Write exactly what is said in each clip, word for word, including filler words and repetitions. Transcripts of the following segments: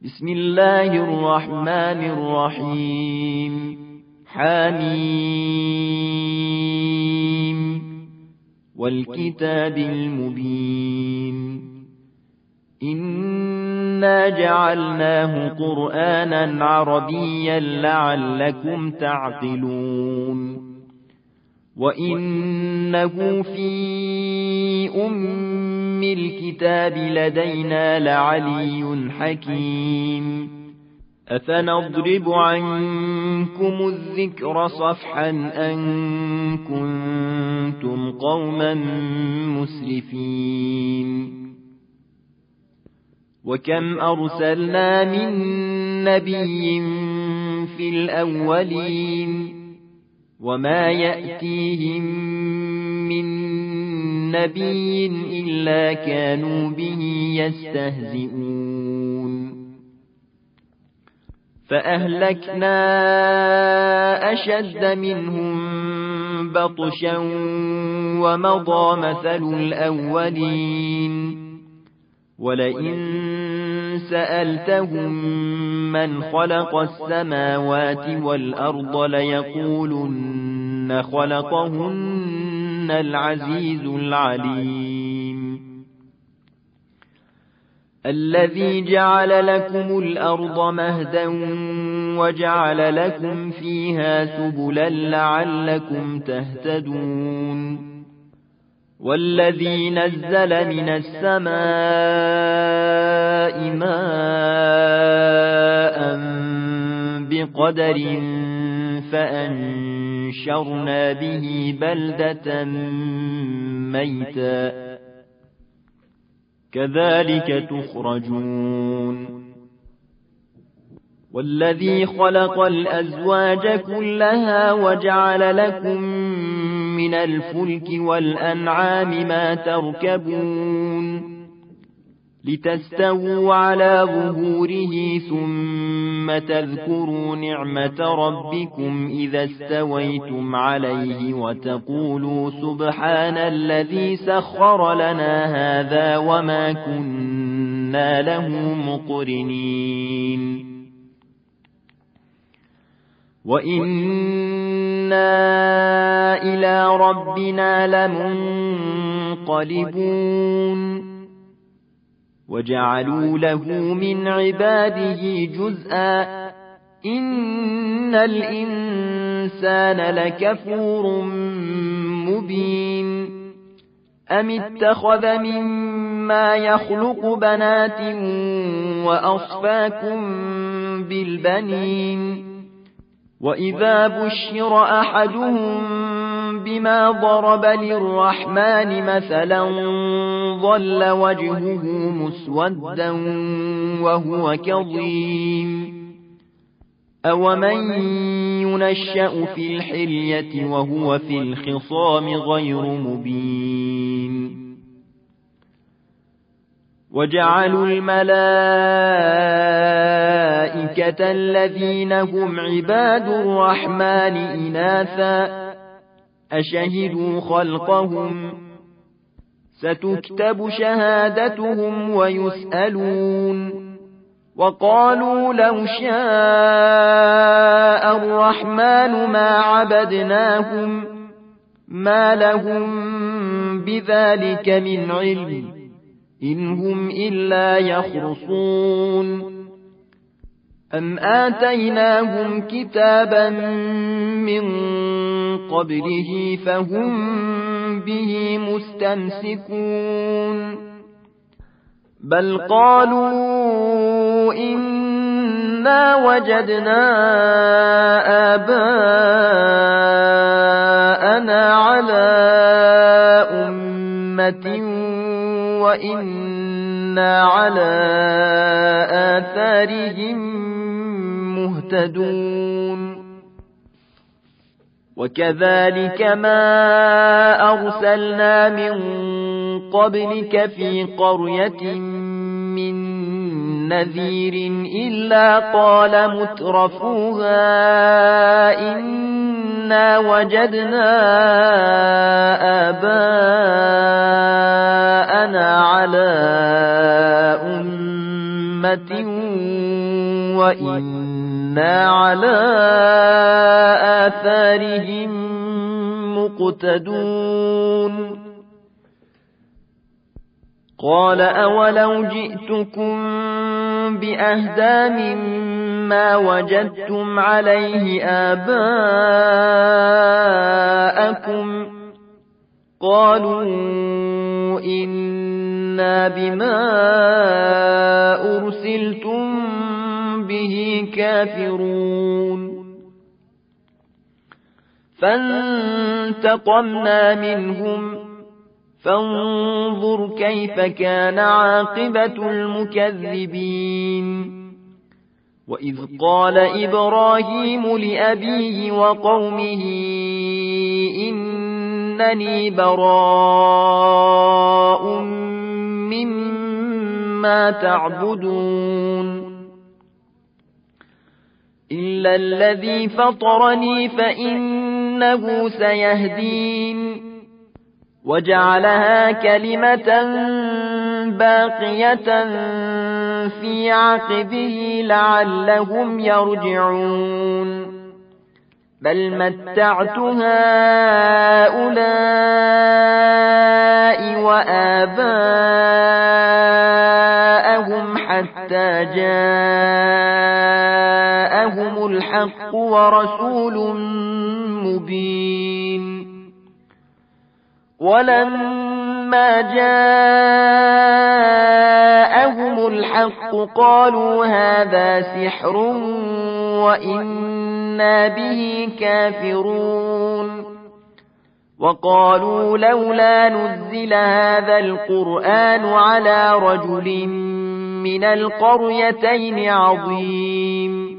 بسم الله الرحمن الرحيم حميم والكتاب المبين إنا جعلناه قرآنا عربيا لعلكم تعقلون وإنه في أم الكتاب لدينا لعلي حكيم أفنضرب عنكم الذكر صفحا أن كنتم قوما مسرفين وكم أرسلنا من نبي في الأولين وما يأتيهم من نبي إلا كانوا به يستهزئون فأهلكنا أشد منهم بطشا ومضى مثل الأولين ولئن سألتهم من خلق السماوات والأرض ليقولن خلقهن العزيز العليم الذي جعل لكم الأرض مهدا وجعل لكم فيها سبلا لعلكم تهتدون والذي نزل من السماء ماء بقدر فأنشرنا به بلدة ميتا كذلك تخرجون والذي خلق الأزواج كلها وجعل لكم من الفلك والأنعام ما تركبون لتستووا على ظهوره ثم تذكروا نعمة ربكم إذا استويتم عليه وتقولوا سبحان الذي سخر لنا هذا وما كنا له مقرنين وإنا إلى ربنا لمنقلبون وجعلوا له من عباده جزءا إن الإنسان لكفور مبين أم اتخذ مما يخلق بنات وأصفاكم بالبنين وإذا بشر أحدهم بما ضرب للرحمن مثلا ظل وجهه مسودا وهو كظيم أومن ينشأ في الحلية وهو في الخصام غير مبين وجعلوا الملائكة الذين هم عباد الرحمن إناثا أشهدوا خلقهم ستكتب شهادتهم ويسألون وقالوا لو شاء الرحمن ما عبدناهم ما لهم بذلك من علم إن هم إلا يخرصون أم آتيناهم كتابا من قبله فهم به مستمسكون بل قالوا إنا وجدنا آباءنا على أمة وإنا على آثارهم مهتدون وكذلك ما أرسلنا من قبلك في قرية من نذير إلا قال مترفوها إنا وجدنا آباءنا على أمة وإنا على آثارهم مقتدون قال أولو جئتكم بأهدى مما وجدتم عليه آباءكم قالوا إنا بما أرسلتم به كافرون فانتقمنا منهم فانظر كيف كان عاقبة المكذبين وإذ قال إبراهيم لأبيه وقومه إنني براء مما تعبدون إلا الذي فطرني فإنه سيهدين وجعلها كلمة باقية في عقبه لعلهم يرجعون بل متعت هؤلاء وآباءهم حتى جاءهم الحق ورسول مبين ولما جاءهم الحق قالوا هذا سحر وإنا به كافرون وقالوا لولا نزل هذا القرآن على رجل من القريتين عظيم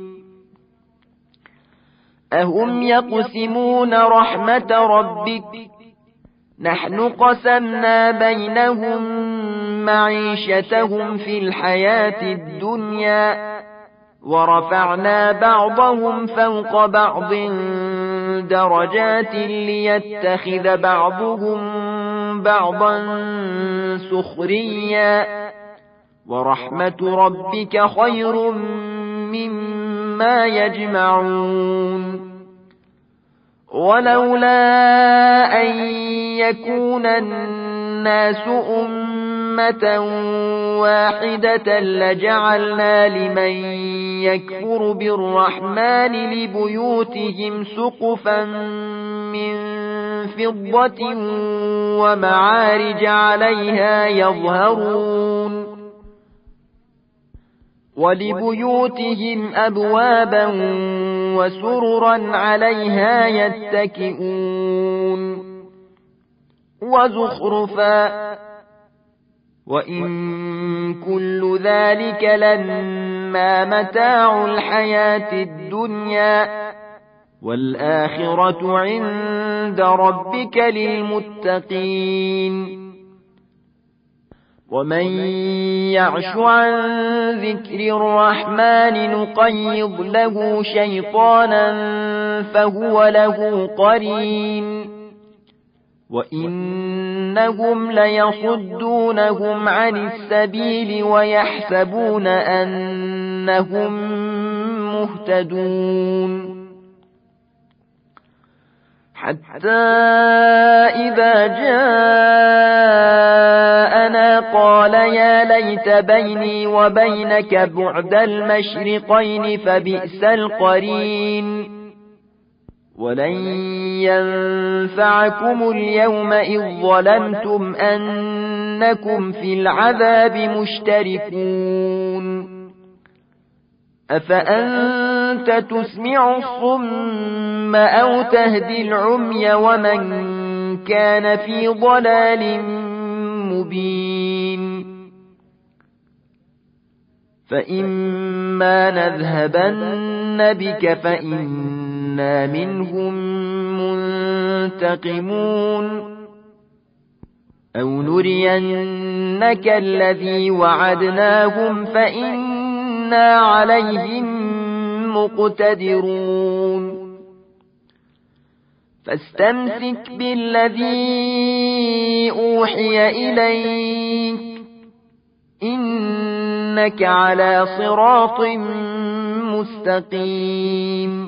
أهم يقسمون رحمة ربك نحن قسمنا بينهم معيشتهم في الحياة الدنيا ورفعنا بعضهم فوق بعض درجات ليتخذ بعضهم بعضا سخريا ورحمة ربك خير مما يجمعون ولولا أن يكون الناس أمة واحدة لجعلنا لمن يكفر بالرحمن لبيوتهم سقفا من فضة ومعارج عليها يظهرون ولبيوتهم أبوابا وسررا عليها يتكئون وزخرفا وإن كل ذلك لما متاع الحياة الدنيا والآخرة عند ربك للمتقين ومن يعش عن ذكر الرحمن نقيض له شيطانا فهو له قرين وإنهم ليصدونهم عن السبيل ويحسبون أنهم مهتدون حتى إذا جاءنا قال يا ليت بيني وبينك بعد المشرقين فبئس القرين ولن ينفعكم اليوم إذ ظلمتم أنكم في العذاب مشتركون أفأنت تسمع الصم أو تهدي العمي ومن كان في ضلال مبين فإما نذهبن بك فإنا منهم منتقمون أو نرينك الذي وعدناهم فإنا عليهم مقتدرون فاستمسك بالذي أوحي إليك إن إنك على صراط مستقيم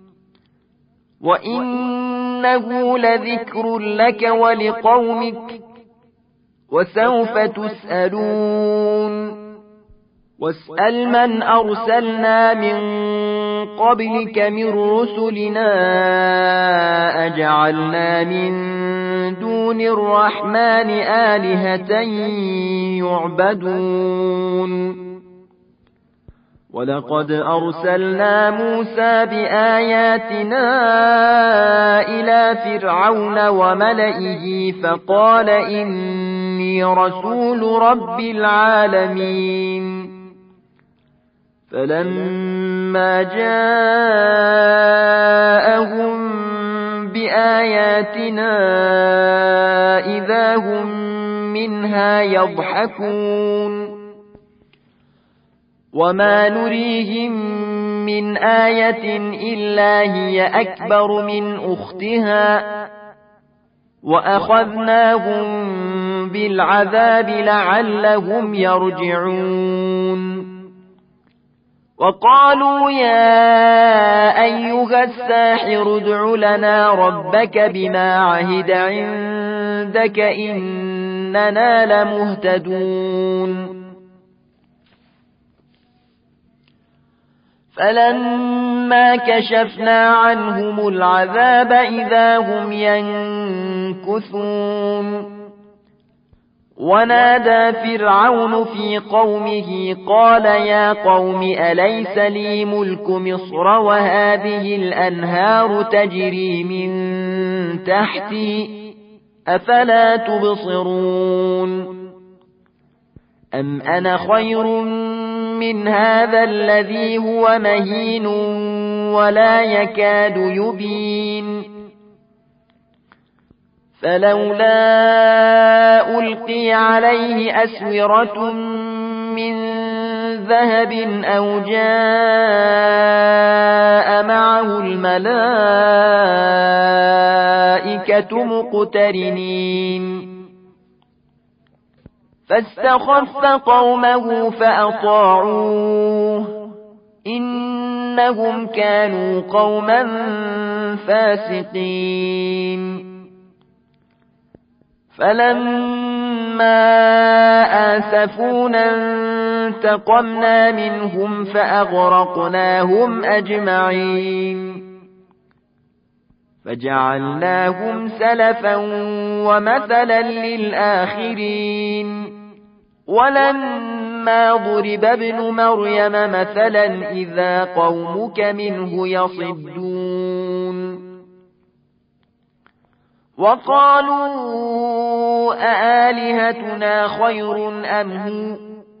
وإنه لذكر لك ولقومك وسوف تسألون واسأل من أرسلنا من قبلك من رسلنا أجعلنا من دون الرحمن آلهة يعبدون ولقد أرسلنا موسى بآياتنا إلى فرعون وملئه فقال إني رسول رب العالمين فلما جاءهم بآياتنا إذا هم منها يضحكون وما نريهم من آية إلا هي أكبر من أختها وأخذناهم بالعذاب لعلهم يرجعون وقالوا يا أيها الساحر ادع لنا ربك بما عهد عندك إننا لمهتدون فلما كشفنا عنهم العذاب إذا هم ينكثون ونادى فرعون في قومه قال يا قوم أليس لي ملك مصر وهذه الأنهار تجري من تحتي أفلا تبصرون أم أنا خير من هذا الذي هو مهين ولا يكاد يبين فلولا ألقي عليه أسورة من ذهب أو جاء معه الملائكة مقترنين فاستخف قومه فأطاعوه إنهم كانوا قوما فاسقين فلما آسفونا انتقمنا منهم فأغرقناهم أجمعين فجعلناهم سلفا ومثلا للآخرين ولما ضرب ابن مريم مثلا إذا قومك منه يصدون وقالوا أآلهتنا خير أم هو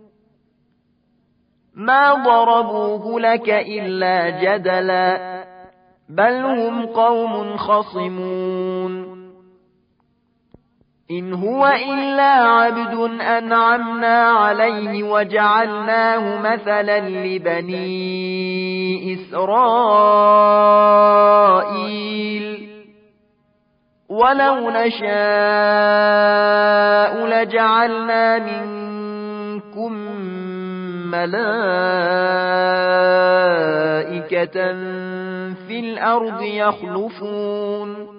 ما ضربوه لك إلا جدلا بل هم قوم خصمون إن هو إلا عبد أنعمنا عليه وجعلناه مثلا لبني إسرائيل ولو نشاء لجعلنا منكم ملائكة في الأرض يخلفون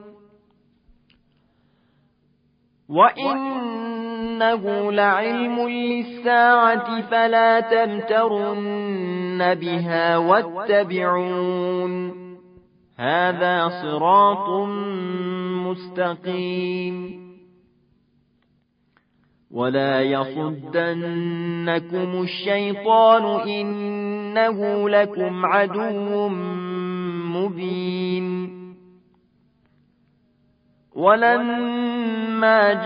وإنه لعلم للساعة فلا تمترن بها واتبعون هذا صراط مستقيم ولا يصدنكم الشيطان إنه لكم عدو مبين ولما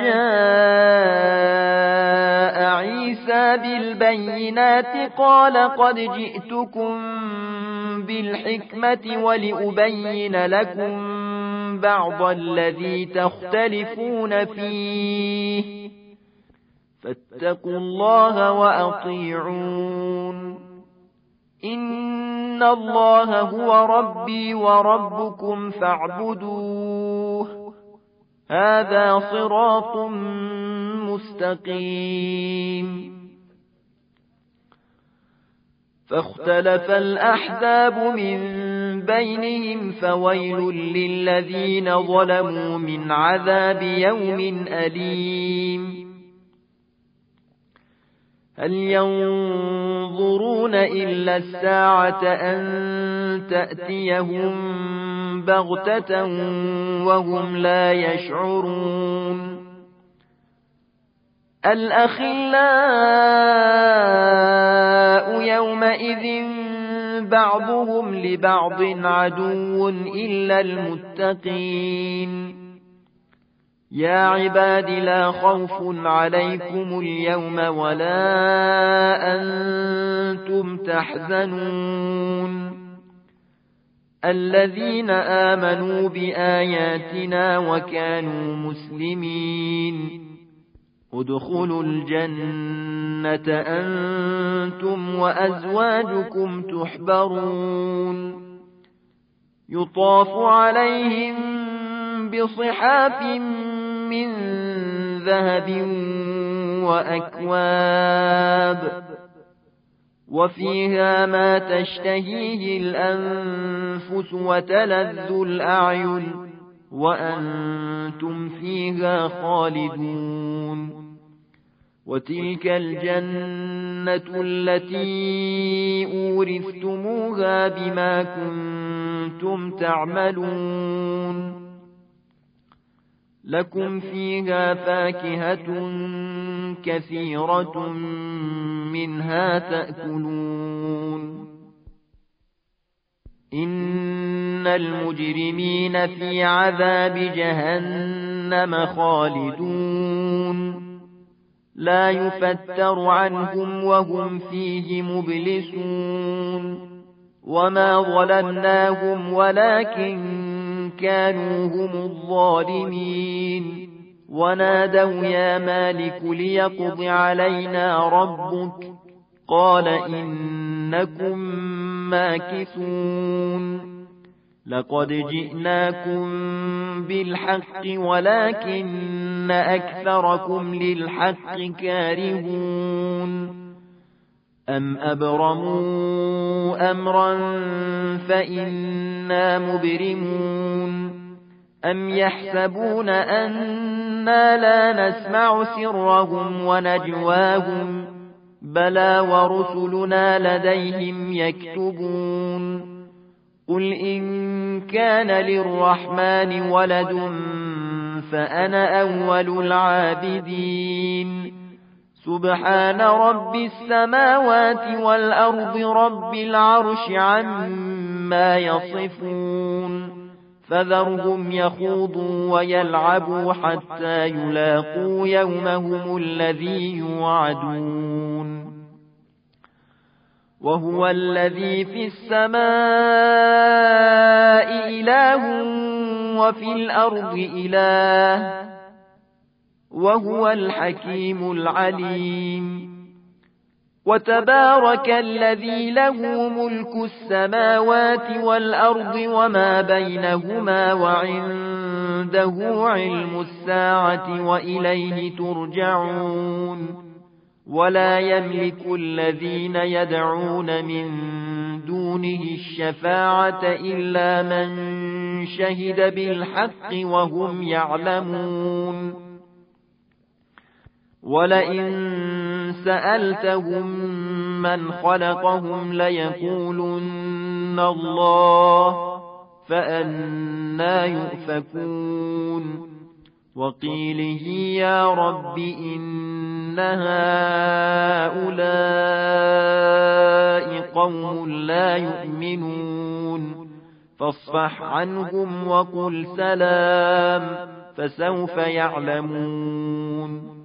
جاء عيسى بالبينات قال قد جئتكم بالحكمة ولأبين لكم بعض الذي تختلفون فيه فاتقوا الله وأطيعون إن الله هو ربي وربكم فاعبدوه هذا صراط مستقيم فاختلف الأحزاب من بينهم فويل للذين ظلموا من عذاب يوم أليم هل ينظرون إلا الساعة أن تأتيهم بغتة وهم لا يشعرون الأخلاء يومئذ بعضهم لبعض عدو إلا المتقين يا عباد لا خوف عليكم اليوم ولا أنتم تحزنون الذين آمنوا بآياتنا وكانوا مسلمين ادخلوا الجنة أنتم وأزواجكم تحبرون يطاف عليهم بصحاف من ذهب وأكواب وفيها ما تشتهيه الأنفس وتلذ الأعين وأنتم فيها خالدون وتلك الجنة التي أورثتموها بما كنتم تعملون لكم فيها فاكهة كثيرة منها تأكلون إن المجرمين في عذاب جهنم خالدون لا يفتر عنهم وهم فيه مبلسون وما ظلمناهم ولكن كانوا هم الظالمين ونادوا يا مالك ليقض علينا ربك قال إنكم ماكثون لقد جئناكم بالحق ولكن أكثركم للحق كارهون أم أبرموا أمرا فإنا مبرمون أم يحسبون أنا لا نسمع سرهم ونجواهم بلى ورسلنا لديهم يكتبون قل إن كان للرحمن ولد فأنا أول العابدين سبحان رب السماوات والأرض رب العرش عما يصفون فذرهم يخوضوا ويلعبوا حتى يلاقوا يومهم الذي يوعدون وهو الذي في السماء إله وفي الأرض إله وهو الحكيم العليم وتبارك الذي له ملك السماوات والأرض وما بينهما وعنده علم الساعة وإليه ترجعون ولا يملك الذين يدعون من دونه الشفاعة إلا من شهد بالحق وهم يعلمون ولئن سألتهم من خلقهم ليقولن الله فأنى يؤفكون وقيله يا رب إن هؤلاء قوم لا يؤمنون فاصفح عنهم وقل سلام فسوف يعلمون